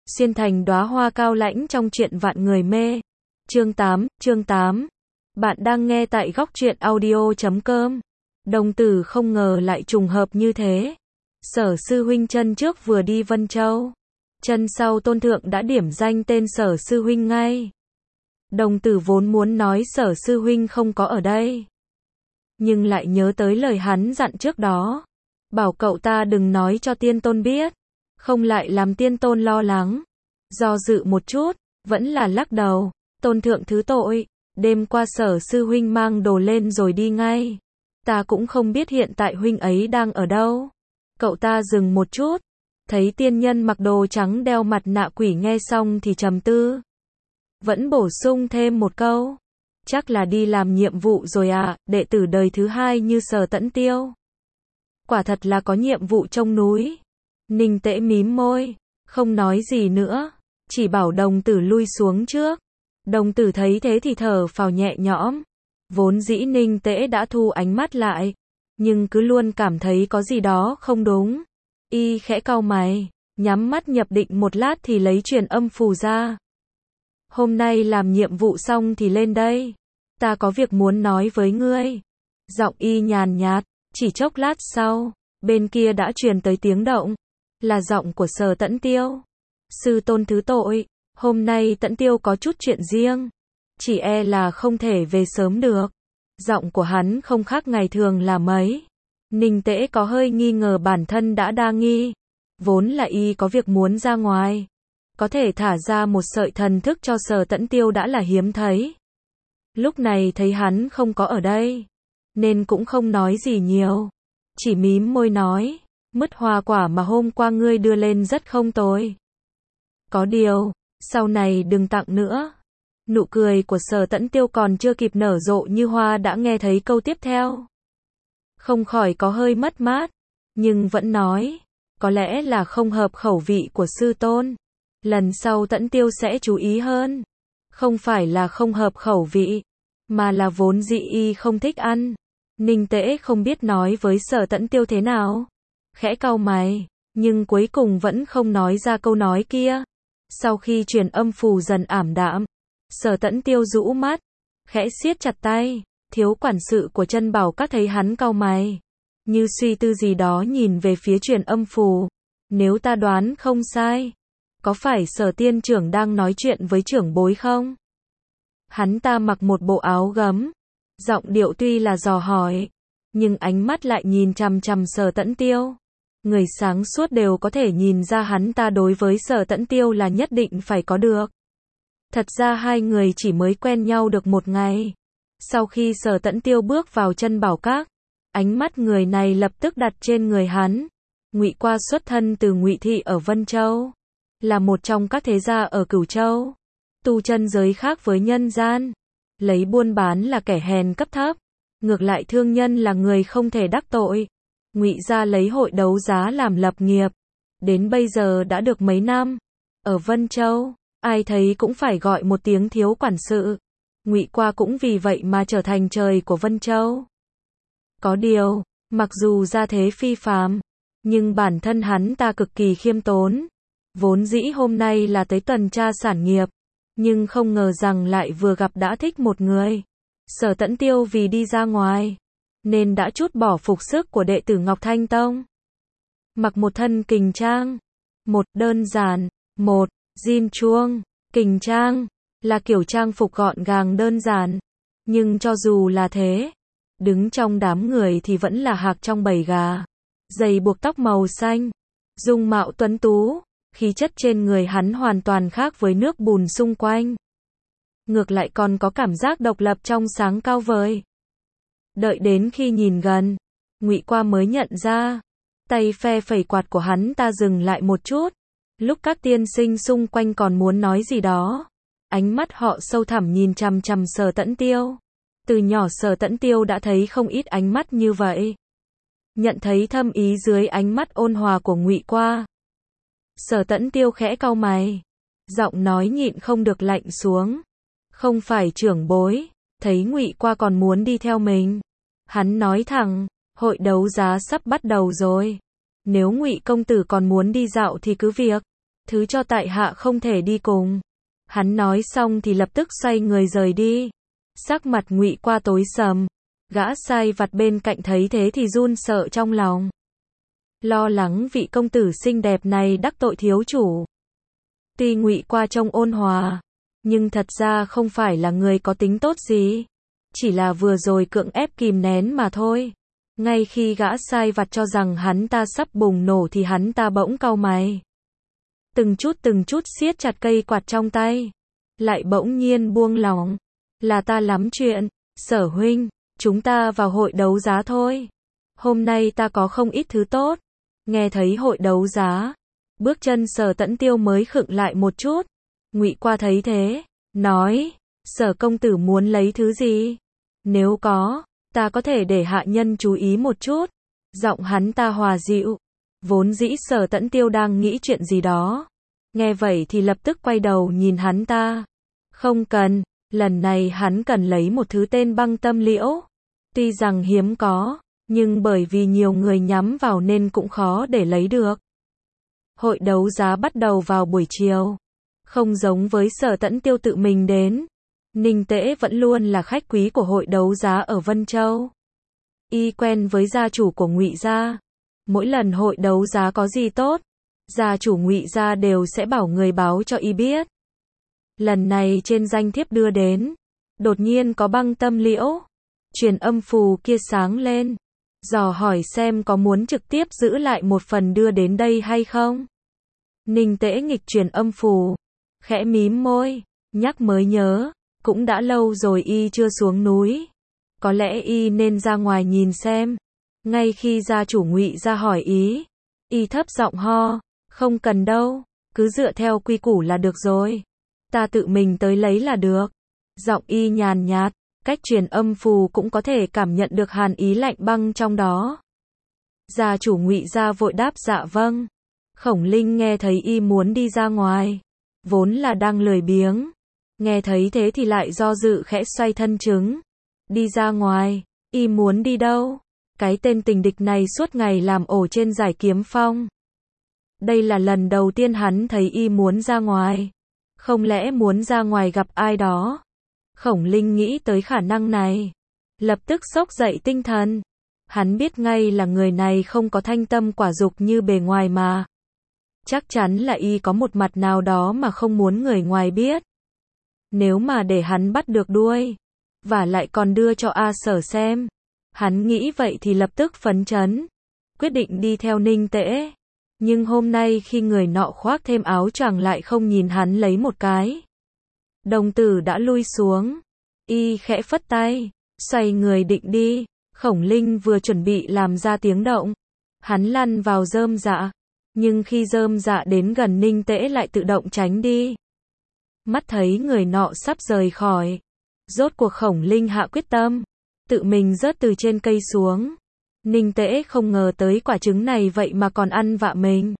xuyên thành đóa hoa cao lãnh trong truyện vạn người mê. Chương 8. Bạn đang nghe tại góc truyện audio.com. Đồng tử không ngờ lại trùng hợp như thế. Sở sư huynh chân trước vừa đi Vân Châu, chân sau Tôn thượng đã điểm danh tên Sở sư huynh ngay. Đồng tử vốn muốn nói Sở sư huynh không có ở đây, nhưng lại nhớ tới lời hắn dặn trước đó, bảo cậu ta đừng nói cho Tiên Tôn biết, không lại làm Tiên Tôn lo lắng. Do dự một chút, vẫn là lắc đầu. Tôn thượng thứ tội, đêm qua Sở sư huynh mang đồ lên rồi đi ngay. Ta cũng không biết hiện tại huynh ấy đang ở đâu. Cậu ta dừng một chút, thấy tiên nhân mặc đồ trắng đeo mặt nạ quỷ nghe xong thì trầm tư. Vẫn bổ sung thêm một câu. Chắc là đi làm nhiệm vụ rồi à, đệ tử đời thứ hai như Sở Tẫn Tiêu. Quả thật là có nhiệm vụ trong núi. Ninh Tễ mím môi, không nói gì nữa, chỉ bảo đồng tử lui xuống trước. Đồng tử thấy thế thì thở phào nhẹ nhõm. Vốn dĩ Ninh Tễ đã thu ánh mắt lại, nhưng cứ luôn cảm thấy có gì đó không đúng. Y khẽ cau mày, nhắm mắt nhập định một lát thì lấy truyền âm phù ra. Hôm nay làm nhiệm vụ xong thì lên đây. Ta có việc muốn nói với ngươi. Giọng Y nhàn nhạt, chỉ chốc lát sau, bên kia đã truyền tới tiếng động. Là giọng của Sở Tẫn Tiêu. Sư tôn thứ tội, hôm nay Tẫn Tiêu có chút chuyện riêng. Chỉ e là không thể về sớm được. Giọng của hắn không khác ngày thường là mấy. Ninh Tễ có hơi nghi ngờ bản thân đã đa nghi. Vốn là Y có việc muốn ra ngoài. Có thể thả ra một sợi thần thức cho Sở Tẫn Tiêu đã là hiếm thấy. Lúc này thấy hắn không có ở đây, nên cũng không nói gì nhiều. Chỉ mím môi nói, mứt hoa quả mà hôm qua ngươi đưa lên rất không tồi. Có điều, sau này đừng tặng nữa. Nụ cười của Sở Tẫn Tiêu còn chưa kịp nở rộ như hoa đã nghe thấy câu tiếp theo. Không khỏi có hơi mất mát, nhưng vẫn nói, có lẽ là không hợp khẩu vị của sư tôn. Lần sau Tẫn Tiêu sẽ chú ý hơn. Không phải là không hợp khẩu vị, mà là vốn dĩ Y không thích ăn. Ninh Tễ không biết nói với Sở Tẫn Tiêu thế nào. Khẽ cau mày, nhưng cuối cùng vẫn không nói ra câu nói kia. Sau khi truyền âm phù dần ảm đạm, Sở Tẫn Tiêu rũ mắt, khẽ siết chặt tay. Thiếu quản sự của Chân Bảo Các thấy hắn cau mày, như suy tư gì đó nhìn về phía truyền âm phù. Nếu ta đoán không sai, có phải Sở tiên trưởng đang nói chuyện với trưởng bối không? Hắn ta mặc một bộ áo gấm, giọng điệu tuy là dò hỏi, nhưng ánh mắt lại nhìn chằm chằm Sở Tẫn Tiêu. Người sáng suốt đều có thể nhìn ra hắn ta đối với Sở Tẫn Tiêu là nhất định phải có được. Thật ra hai người chỉ mới quen nhau được một ngày. Sau khi Sở Tẫn Tiêu bước vào Chân Bảo Các, ánh mắt người này lập tức đặt trên người hắn. Ngụy Qua xuất thân từ Ngụy thị ở Vân Châu, là một trong các thế gia ở Cửu Châu. Tu chân giới khác với nhân gian, lấy buôn bán là kẻ hèn cấp thấp, ngược lại thương nhân là người không thể đắc tội. Ngụy gia lấy hội đấu giá làm lập nghiệp, đến bây giờ đã được mấy năm. Ở Vân Châu, ai thấy cũng phải gọi một tiếng thiếu quản sự. Ngụy Qua cũng vì vậy mà trở thành trời của Vân Châu. Có điều, mặc dù gia thế phi phàm, nhưng bản thân hắn ta cực kỳ khiêm tốn. Vốn dĩ hôm nay là tới tuần tra sản nghiệp, nhưng không ngờ rằng lại vừa gặp đã thích một người. Sở Tẫn Tiêu vì đi ra ngoài, nên đã trút bỏ phục sức của đệ tử Ngọc Thanh Tông. Mặc một thân kình trang. Một, đơn giản. Một, jean chuông. Kình trang là kiểu trang phục gọn gàng đơn giản. Nhưng cho dù là thế, đứng trong đám người thì vẫn là hạc trong bầy gà. Giày buộc tóc màu xanh, dung mạo tuấn tú, khí chất trên người hắn hoàn toàn khác với nước bùn xung quanh. Ngược lại còn có cảm giác độc lập trong sáng cao vời. Đợi đến khi nhìn gần, Ngụy Qua mới nhận ra, tay phe phẩy quạt của hắn ta dừng lại một chút. Lúc các tiên sinh xung quanh còn muốn nói gì đó, ánh mắt họ sâu thẳm nhìn chằm chằm Sở Tẫn Tiêu. Từ nhỏ Sở Tẫn Tiêu đã thấy không ít ánh mắt như vậy. Nhận thấy thâm ý dưới ánh mắt ôn hòa của Ngụy Qua, Sở Tẫn Tiêu khẽ cau mày, giọng nói nhịn không được lạnh xuống. Không phải trưởng bối, thấy Ngụy Qua còn muốn đi theo mình. Hắn nói thẳng, hội đấu giá sắp bắt đầu rồi. Nếu Ngụy công tử còn muốn đi dạo thì cứ việc. thứ cho tại hạ không thể đi cùng. Hắn nói xong thì lập tức xoay người rời đi. Sắc mặt Ngụy Qua tối sầm, gã sai vặt bên cạnh thấy thế thì run sợ trong lòng. Lo lắng vị công tử xinh đẹp này đắc tội thiếu chủ. Tuy Ngụy Qua trông ôn hòa, nhưng thật ra không phải là người có tính tốt gì. Chỉ là vừa rồi cưỡng ép kìm nén mà thôi. Ngay khi gã sai vặt cho rằng hắn ta sắp bùng nổ thì hắn ta bỗng cau mày. Từng chút siết chặt cây quạt trong tay. Lại bỗng nhiên buông lỏng. Là ta lắm chuyện. Sở huynh, chúng ta vào hội đấu giá thôi. Hôm nay ta có không ít thứ tốt. Nghe thấy hội đấu giá, bước chân Sở Tẫn Tiêu mới khựng lại một chút. Ngụy Qua thấy thế, nói, Sở công tử muốn lấy thứ gì? Nếu có, ta có thể để hạ nhân chú ý một chút. Giọng hắn ta hòa dịu. Vốn dĩ Sở Tẫn Tiêu đang nghĩ chuyện gì đó. Nghe vậy thì lập tức quay đầu nhìn hắn ta. Không cần, lần này hắn cần lấy một thứ tên Băng Tâm Liễu. Tuy rằng hiếm có, nhưng bởi vì nhiều người nhắm vào nên cũng khó để lấy được. Hội đấu giá bắt đầu vào buổi chiều. Không giống với Sở Tẫn Tiêu tự mình đến. Ninh Tễ vẫn luôn là khách quý của hội đấu giá ở Vân Châu. Y quen với gia chủ của Ngụy gia. Mỗi lần hội đấu giá có gì tốt, gia chủ Ngụy gia đều sẽ bảo người báo cho Y biết. Lần này trên danh thiếp đưa đến, đột nhiên có Băng Tâm Liễu. Truyền âm phù kia sáng lên, dò hỏi xem có muốn trực tiếp giữ lại một phần đưa đến đây hay không. Ninh Tễ nghịch truyền âm phù, khẽ mím môi, nhắc mới nhớ, cũng đã lâu rồi Y chưa xuống núi. Có lẽ Y nên ra ngoài nhìn xem. Ngay khi gia chủ Ngụy gia hỏi ý, Y thấp giọng ho, không cần đâu, cứ dựa theo quy củ là được rồi. Ta tự mình tới lấy là được. Giọng Y nhàn nhạt, cách truyền âm phù cũng có thể cảm nhận được hàn ý lạnh băng trong đó. Gia chủ Ngụy gia vội đáp dạ vâng. Khổng Linh nghe thấy Y muốn đi ra ngoài, vốn là đang lười biếng. Nghe thấy thế thì lại do dự khẽ xoay thân trứng. Đi ra ngoài, Y muốn đi đâu? Cái tên tình địch này suốt ngày làm ổ trên Giải Kiếm Phong. Đây là lần đầu tiên hắn thấy Y muốn ra ngoài. Không lẽ muốn ra ngoài gặp ai đó? Khổng Linh nghĩ tới khả năng này, lập tức xốc dậy tinh thần. Hắn biết ngay là người này không có thanh tâm quả dục như bề ngoài mà. Chắc chắn là Y có một mặt nào đó mà không muốn người ngoài biết. Nếu mà để hắn bắt được đuôi, và lại còn đưa cho A Sở xem. Hắn nghĩ vậy thì lập tức phấn chấn, quyết định đi theo Ninh Tễ. Nhưng hôm nay khi người nọ khoác thêm áo choàng lại không nhìn hắn lấy một cái. Đồng tử đã lui xuống. Y khẽ phất tay, xoay người định đi. Khổng Linh vừa chuẩn bị làm ra tiếng động, hắn lăn vào rơm dạ. Nhưng khi rơm dạ đến gần Ninh Tễ lại tự động tránh đi. Mắt thấy người nọ sắp rời khỏi, rốt cuộc Khổng Linh hạ quyết tâm, tự mình rớt từ trên cây xuống. Ninh Tễ không ngờ tới quả trứng này vậy mà còn ăn vạ mình.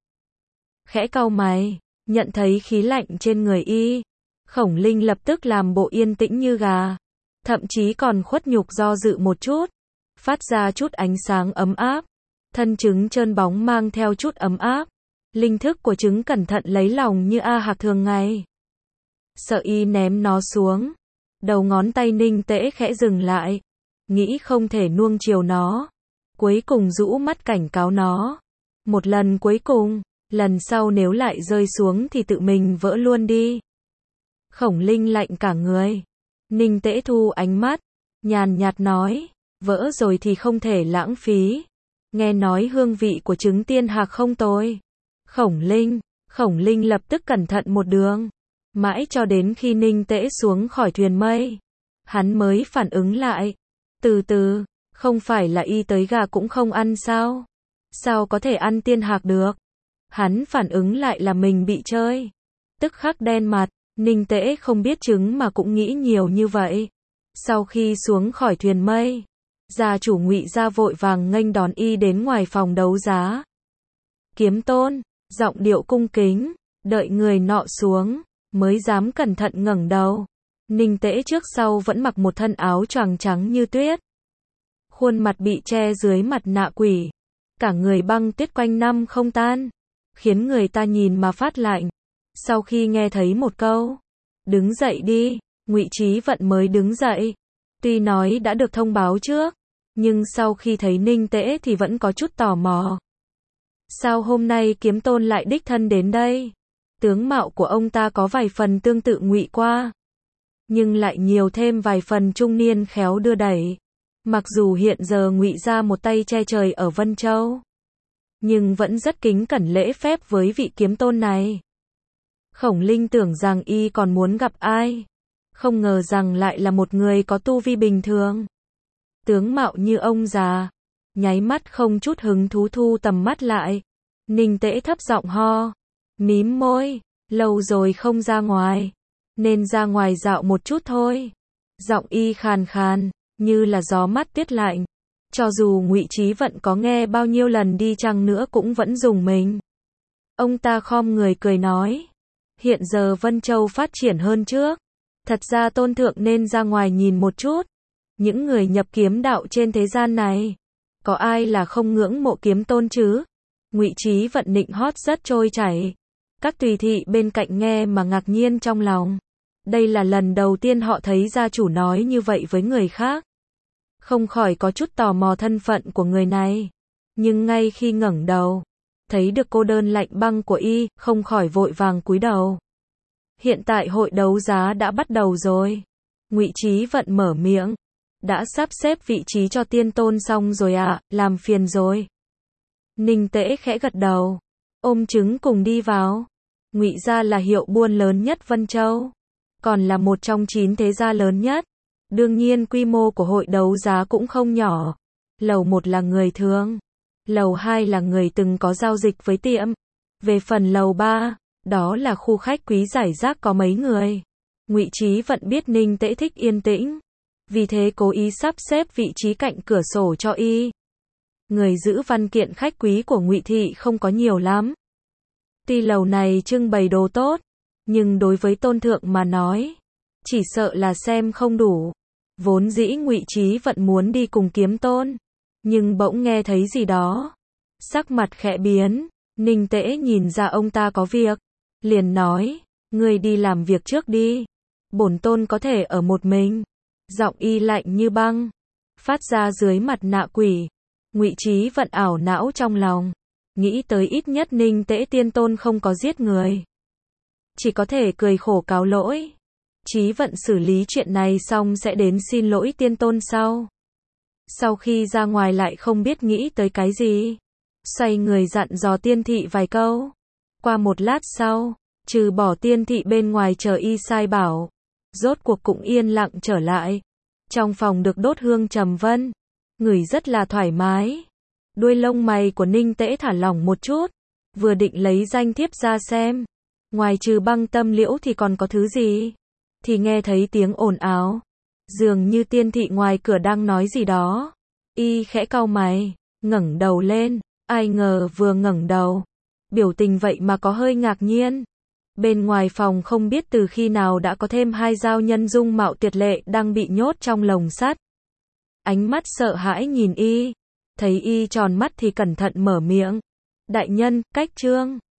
Khẽ cau mày, nhận thấy khí lạnh trên người Y. Khổng Linh lập tức làm bộ yên tĩnh như gà. Thậm chí còn khuất nhục do dự một chút. Phát ra chút ánh sáng ấm áp. Thân trứng trơn bóng mang theo chút ấm áp. Linh thức của trứng cẩn thận lấy lòng như A Hạc thường ngày. Sợ Y ném nó xuống. Đầu ngón tay Ninh Tễ khẽ dừng lại. Nghĩ không thể nuông chiều nó. Cuối cùng rũ mắt cảnh cáo nó. Một lần cuối cùng, lần sau nếu lại rơi xuống thì tự mình vỡ luôn đi. Khổng Linh lạnh cả người. Ninh Tễ thu ánh mắt, nhàn nhạt nói, vỡ rồi thì không thể lãng phí. Nghe nói hương vị của trứng tiên hạc không tồi. Khổng Linh lập tức cẩn thận một đường. Mãi cho đến khi Ninh Tễ xuống khỏi thuyền mây, hắn mới phản ứng lại. Từ từ, không phải là Y tới gà cũng không ăn sao? Sao có thể ăn tiên hạc được? Hắn phản ứng lại là mình bị chơi. Tức khắc đen mặt, Ninh Tễ không biết trứng mà cũng nghĩ nhiều như vậy. Sau khi xuống khỏi thuyền mây, gia chủ Ngụy gia vội vàng nghênh đón Y đến ngoài phòng đấu giá. Kiếm tôn, giọng điệu cung kính, đợi người nọ xuống, mới dám cẩn thận ngẩng đầu. Ninh Tễ trước sau vẫn mặc một thân áo choàng trắng như tuyết. Khuôn mặt bị che dưới mặt nạ quỷ. Cả người băng tuyết quanh năm không tan. khiến người ta nhìn mà phát lạnh. Sau khi nghe thấy một câu, đứng dậy đi, Ngụy Chí Vận mới đứng dậy. Tuy nói đã được thông báo trước, nhưng sau khi thấy Ninh Tễ thì vẫn có chút tò mò. Sao hôm nay Kiếm Tôn lại đích thân đến đây? Tướng mạo của ông ta có vài phần tương tự Ngụy Qua, nhưng lại nhiều thêm vài phần trung niên khéo đưa đẩy. Mặc dù hiện giờ Ngụy gia một tay che trời ở Vân Châu, nhưng vẫn rất kính cẩn lễ phép với vị Kiếm Tôn này. Khổng Linh tưởng rằng y còn muốn gặp ai, không ngờ rằng lại là một người có tu vi bình thường. Tướng mạo như ông già, nháy mắt không chút hứng thú thu tầm mắt lại. Ninh Tễ thấp giọng ho, mím môi, lâu rồi không ra ngoài, nên ra ngoài dạo một chút thôi. Giọng y khàn khàn, như là gió mát tiết lạnh. Cho dù Ngụy Chí Vận có nghe bao nhiêu lần đi chăng nữa cũng vẫn rùng mình. Ông ta khom người cười nói, hiện giờ Vân Châu phát triển hơn trước, thật ra Tôn thượng nên ra ngoài nhìn một chút. Những người nhập kiếm đạo trên thế gian này, có ai là không ngưỡng mộ Kiếm Tôn chứ? Ngụy Chí Vận nịnh hót rất trôi chảy. Các tùy thị bên cạnh nghe mà ngạc nhiên trong lòng. Đây là lần đầu tiên họ thấy gia chủ nói như vậy với người khác. Không khỏi có chút tò mò thân phận của người này. Nhưng ngay khi ngẩng đầu, thấy được cô đơn lạnh băng của y, không khỏi vội vàng cúi đầu. Hiện tại hội đấu giá đã bắt đầu rồi. Ngụy Chí Vận mở miệng. Đã sắp xếp vị trí cho Tiên Tôn xong rồi ạ, làm phiền rồi. Ninh Tễ khẽ gật đầu, ôm trứng cùng đi vào. Ngụy gia là hiệu buôn lớn nhất Vân Châu, còn là một trong 9 thế gia lớn nhất. Đương nhiên quy mô của hội đấu giá cũng không nhỏ. Lầu 1 là người thường, lầu 2 là người từng có giao dịch với tiệm. Về phần lầu 3, đó là khu khách quý rải rác có mấy người. Ngụy Chí Vận biết Ninh Tễ thích yên tĩnh, vì thế cố ý sắp xếp vị trí cạnh cửa sổ cho y. Người giữ văn kiện khách quý của Ngụy thị không có nhiều lắm. Tuy lầu này trưng bày đồ tốt, nhưng đối với Tôn thượng mà nói, chỉ sợ là xem không đủ. Vốn dĩ Ngụy Chí Vận muốn đi cùng Kiếm Tôn, nhưng bỗng nghe thấy gì đó, sắc mặt khẽ biến. Ninh Tễ nhìn ra ông ta có việc, liền nói, ngươi đi làm việc trước đi, bổn tôn có thể ở một mình. Giọng y lạnh như băng, phát ra dưới mặt nạ quỷ. Ngụy Chí Vận ảo não trong lòng, nghĩ tới ít nhất Ninh Tễ Tiên Tôn không có giết người, chỉ có thể cười khổ cáo lỗi. Chí Vận xử lý chuyện này xong sẽ đến xin lỗi Tiên Tôn sau. Sau khi ra ngoài lại không biết nghĩ tới cái gì, xoay người dặn dò Tiên thị vài câu. Qua một lát sau, trừ bỏ Tiên thị bên ngoài chờ y sai bảo, rốt cuộc cũng yên lặng trở lại. Trong phòng được đốt hương trầm vân, ngửi rất là thoải mái. Đuôi lông mày của Ninh Tễ thả lỏng một chút, vừa định lấy danh thiếp ra xem, ngoài trừ Băng Tâm Liễu thì còn có thứ gì, thì nghe thấy tiếng ồn ào, dường như Tiên thị ngoài cửa đang nói gì đó. Y khẽ cau mày, ngẩng đầu lên, ai ngờ vừa ngẩng đầu, biểu tình vậy mà có hơi ngạc nhiên. Bên ngoài phòng không biết từ khi nào đã có thêm 2 giao nhân dung mạo tuyệt lệ đang bị nhốt trong lồng sắt. Ánh mắt sợ hãi nhìn y, thấy y tròn mắt thì cẩn thận mở miệng. Đại nhân, cách trương.